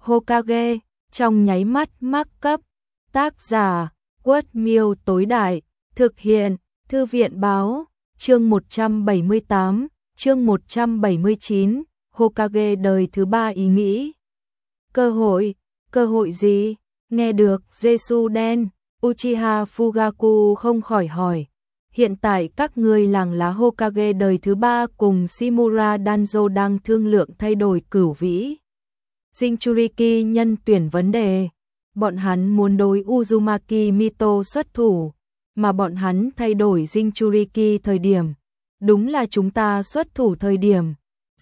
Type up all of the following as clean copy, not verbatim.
Hokage, trong nháy mắt mắc cấp. Tác giả, Quất Miêu tối đại, thực hiện, Thư viện báo, chương 178, chương 179, Hokage đời thứ 3 ý nghĩ. Cơ hội gì? Nghe được Jesuden, Uchiha Fugaku không khỏi hỏi. Hiện tại các người làng lá Hokage đời thứ 3 cùng Shimura Danzo đang thương lượng thay đổi cửu vĩ Jinchuriki nhân tuyển vấn đề. Bọn hắn muốn đối Uzumaki Mito xuất thủ, mà bọn hắn thay đổi Jinchuriki thời điểm. Đúng là chúng ta xuất thủ thời điểm.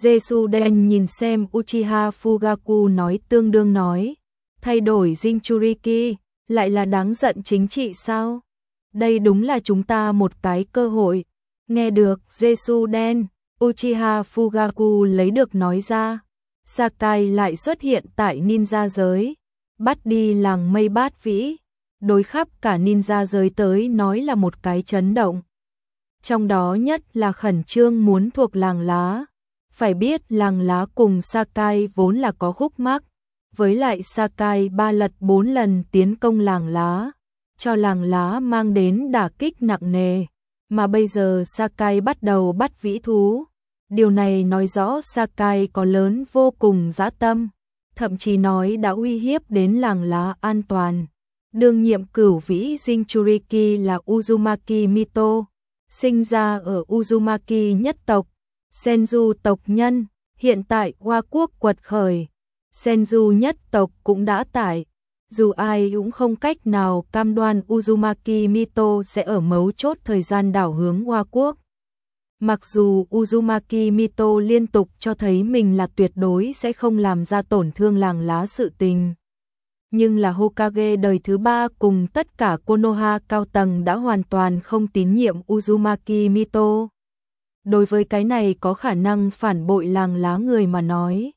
Jesuden nhìn xem Uchiha Fugaku nói tương đương nói. Thay đổi Jinchuriki, lại là đáng giận chính trị sao? Đây đúng là chúng ta một cái cơ hội. Nghe được Jesuden, Uchiha Fugaku lấy được nói ra. Sakai lại xuất hiện tại ninja giới, bắt đi làng mây bát vĩ, đối khắp cả ninja giới tới nói là một cái chấn động. Trong đó nhất là khẩn trương muốn thuộc làng lá. Phải biết làng lá cùng Sakai vốn là có khúc mắc, với lại Sakai 3 lật 4 lần tiến công làng lá, cho làng lá mang đến đả kích nặng nề, mà bây giờ Sakai bắt đầu bắt vĩ thú. Điều này nói rõ Sakai có lớn vô cùng dã tâm, thậm chí nói đã uy hiếp đến làng lá an toàn. Đương nhiệm cửu vĩ Jinchuriki là Uzumaki Mito, sinh ra ở Uzumaki nhất tộc, Senju tộc nhân, hiện tại Hoa quốc quật khởi. Senju nhất tộc cũng đã tải, dù ai cũng không cách nào cam đoan Uzumaki Mito sẽ ở mấu chốt thời gian đảo hướng Hoa quốc. Mặc dù Uzumaki Mito liên tục cho thấy mình là tuyệt đối sẽ không làm ra tổn thương làng lá sự tình, nhưng là Hokage đời thứ 3 cùng tất cả Konoha cao tầng đã hoàn toàn không tín nhiệm Uzumaki Mito. Đối với cái này có khả năng phản bội làng lá người mà nói,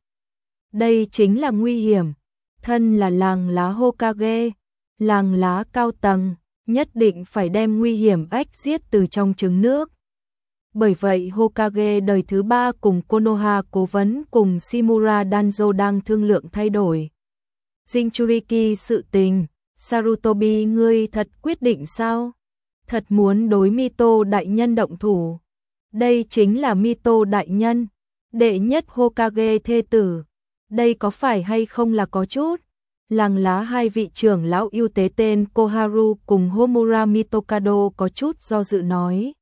đây chính là nguy hiểm. Thân là làng lá Hokage, làng lá cao tầng, nhất định phải đem nguy hiểm ách giết từ trong trứng nước. Bởi vậy Hokage đời thứ 3 cùng Konoha cố vấn cùng Shimura Danzo đang thương lượng thay đổi Jinchuriki sự tình. Sarutobi, ngươi thật quyết định sao? Thật muốn đối Mito đại nhân động thủ? Đây chính là Mito đại nhân, đệ nhất Hokage thê tử. Đây có phải hay không là có chút? Làng lá hai vị trưởng lão ưu tế tên Koharu cùng Homura Mitokado có chút do dự nói.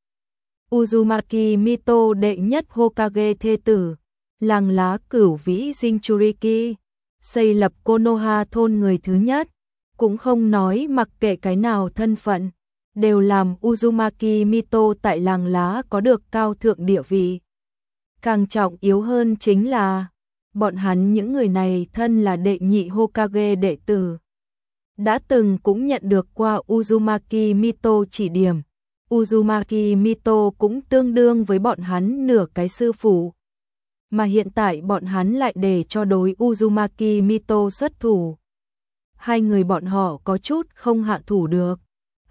Uzumaki Mito đệ nhất Hokage thê tử, làng lá cửu vĩ Jinchuriki, xây lập Konoha thôn người thứ nhất, cũng không nói mặc kệ cái nào thân phận, đều làm Uzumaki Mito tại làng lá có được cao thượng địa vị. Càng trọng yếu hơn chính là bọn hắn những người này thân là đệ nhị Hokage đệ tử, đã từng cũng nhận được qua Uzumaki Mito chỉ điểm. Uzumaki Mito cũng tương đương với bọn hắn nửa cái sư phụ, mà hiện tại bọn hắn lại để cho đối Uzumaki Mito xuất thủ. Hai người bọn họ có chút không hạ thủ được.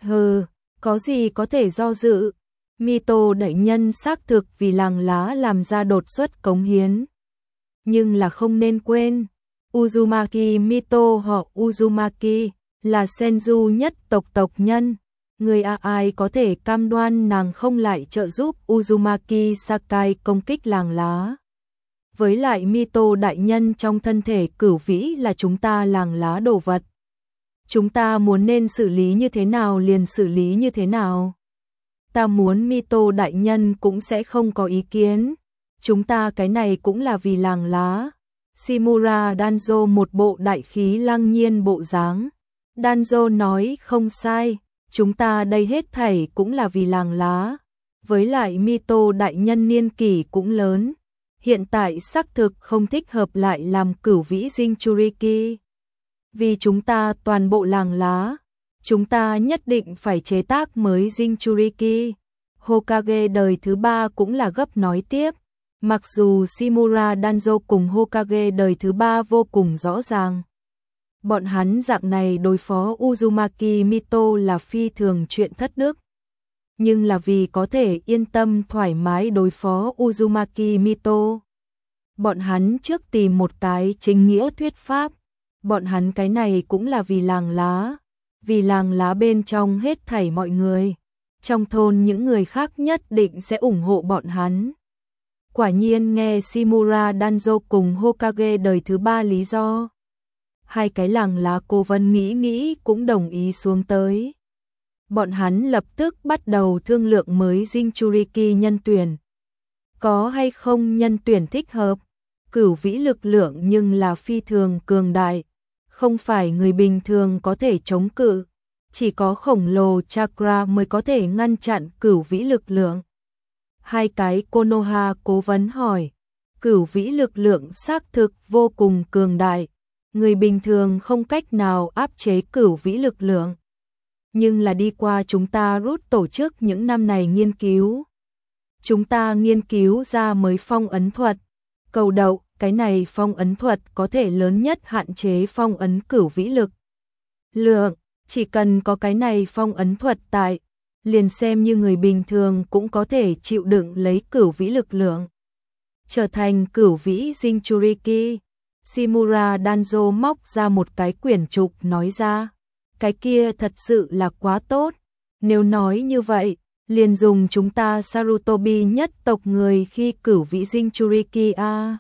Có gì có thể do dự. Mito đại nhân xác thực vì làng lá làm ra đột xuất cống hiến. Nhưng là không nên quên, Uzumaki Mito họ Uzumaki là Senju nhất tộc nhân. Người ai có thể cam đoan nàng không lại trợ giúp Uzumaki Sakai công kích làng lá. Với lại Mito đại nhân trong thân thể cửu vĩ là chúng ta làng lá đồ vật. Chúng ta muốn nên xử lý như thế nào liền xử lý như thế nào. Ta muốn Mito đại nhân cũng sẽ không có ý kiến. Chúng ta cái này cũng là vì làng lá. Shimura Danzo một bộ đại khí lăng nhiên bộ dáng. Danzo nói không sai, chúng ta đây hết thảy cũng là vì làng lá. Với lại Mito đại nhân niên kỷ cũng lớn, hiện tại xác thực không thích hợp lại làm cửu vĩ Jinchuriki. Vì chúng ta toàn bộ làng lá, chúng ta nhất định phải chế tác mới Jinchuriki. Hokage đời thứ 3 cũng là gấp nói tiếp. Mặc dù Shimura Danzo cùng Hokage đời thứ 3 vô cùng rõ ràng, bọn hắn dạng này đối phó Uzumaki Mito là phi thường chuyện thất đức. Nhưng là vì có thể yên tâm thoải mái đối phó Uzumaki Mito, bọn hắn trước tìm một cái chính nghĩa thuyết pháp, bọn hắn cái này cũng là vì làng lá bên trong hết thảy mọi người. Trong thôn những người khác nhất định sẽ ủng hộ bọn hắn. Quả nhiên nghe Shimura Danzo cùng Hokage đời thứ 3 lý do. Hai cái làng lá cố vấn nghĩ cũng đồng ý xuống tới. Bọn hắn lập tức bắt đầu thương lượng mới Jinchuriki nhân tuyển. Có hay không nhân tuyển thích hợp? Cửu vĩ lực lượng nhưng là phi thường cường đại, không phải người bình thường có thể chống cự, chỉ có khổng lồ chakra mới có thể ngăn chặn cửu vĩ lực lượng. Hai cái Konoha cố vấn hỏi, cửu vĩ lực lượng xác thực vô cùng cường đại, người bình thường không cách nào áp chế cửu vĩ lực lượng. Nhưng là đi qua chúng ta rút tổ chức những năm này nghiên cứu. Chúng ta nghiên cứu ra mới phong ấn thuật. Cầu đậu, cái này phong ấn thuật có thể lớn nhất hạn chế phong ấn cửu vĩ lực lượng. Chỉ cần có cái này phong ấn thuật tại, liền xem như người bình thường cũng có thể chịu đựng lấy cửu vĩ lực lượng. Trở thành cửu vĩ Jinchuriki, Shimura Danzo móc ra một cái quyển trục nói ra. Cái kia thật sự là quá tốt. Nếu nói như vậy, liền dùng chúng ta Sarutobi nhất tộc người khi cửu vĩ Jinchuriki a.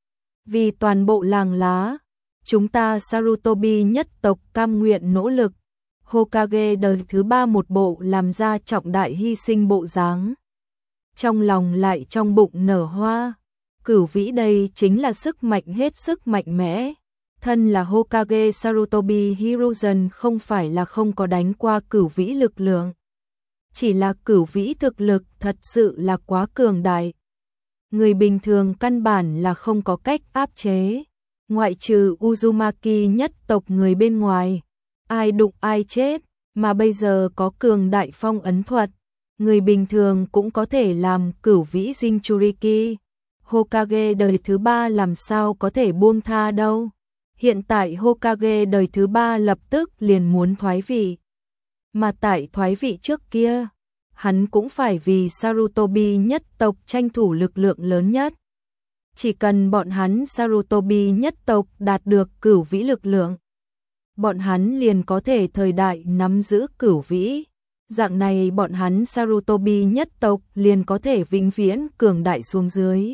Vì toàn bộ làng lá, chúng ta Sarutobi nhất tộc cam nguyện nỗ lực. Hokage đời thứ 3 một bộ làm ra trọng đại hy sinh bộ dáng. Trong lòng lại trong bụng nở hoa. Cửu vĩ đây chính là sức mạnh hết sức mạnh mẽ. Thân là Hokage Sarutobi Hiruzen không phải là không có đánh qua cửu vĩ lực lượng. Chỉ là cửu vĩ thực lực thật sự là quá cường đại. Người bình thường căn bản là không có cách áp chế. Ngoại trừ Uzumaki nhất tộc người bên ngoài. Ai đụng ai chết, mà bây giờ có cường đại phong ấn thuật. Người bình thường cũng có thể làm cửu vĩ Jinchuriki. Hokage đời thứ 3 làm sao có thể buông tha đâu. Hiện tại Hokage đời thứ 3 lập tức liền muốn thoái vị. Mà tại thoái vị trước kia, hắn cũng phải vì Sarutobi nhất tộc tranh thủ lực lượng lớn nhất. Chỉ cần bọn hắn Sarutobi nhất tộc đạt được cửu vĩ lực lượng, bọn hắn liền có thể thời đại nắm giữ cửu vĩ. Dạng này bọn hắn Sarutobi nhất tộc liền có thể vĩnh viễn cường đại xuống dưới.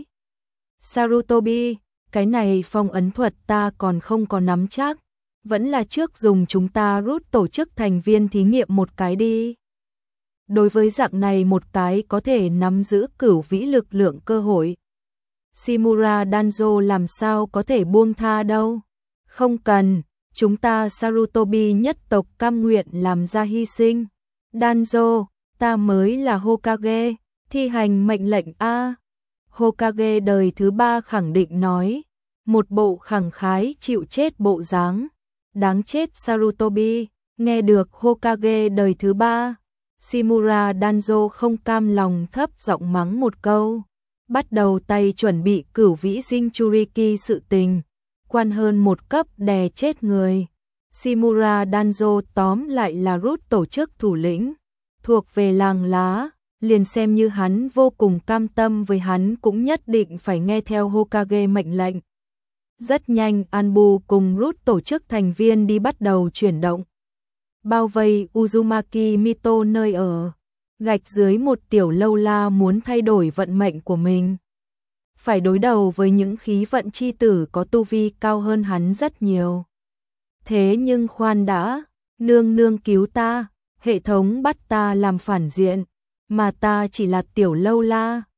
Sarutobi, cái này phong ấn thuật ta còn không có nắm chắc, vẫn là trước dùng chúng ta rút tổ chức thành viên thí nghiệm một cái đi. Đối với dạng này một cái có thể nắm giữ cửu vĩ lực lượng cơ hội, Shimura Danzo làm sao có thể buông tha đâu. Không cần, chúng ta Sarutobi nhất tộc cam nguyện làm ra hy sinh. Danzo, ta mới là Hokage, thi hành mệnh lệnh a. Hokage đời thứ 3 khẳng định nói, một bộ khẳng khái chịu chết bộ dáng. Đáng chết Sarutobi, nghe được Hokage đời thứ 3, Shimura Danzo không cam lòng thấp giọng mắng một câu, bắt đầu tay chuẩn bị cửu vĩ Jinchuriki sự tình, quan hơn một cấp đè chết người. Shimura Danzo tóm lại là rút tổ chức thủ lĩnh, thuộc về làng lá, liền xem như hắn vô cùng cam tâm với hắn cũng nhất định phải nghe theo Hokage mệnh lệnh. Rất nhanh Anbu cùng rút tổ chức thành viên đi bắt đầu chuyển động. Bao vây Uzumaki Mito nơi ở, gạch dưới một tiểu lâu la muốn thay đổi vận mệnh của mình. Phải đối đầu với những khí vận chi tử có tu vi cao hơn hắn rất nhiều. Thế nhưng khoan đã, nương nương cứu ta, hệ thống bắt ta làm phản diện, mà ta chỉ là tiểu lâu la,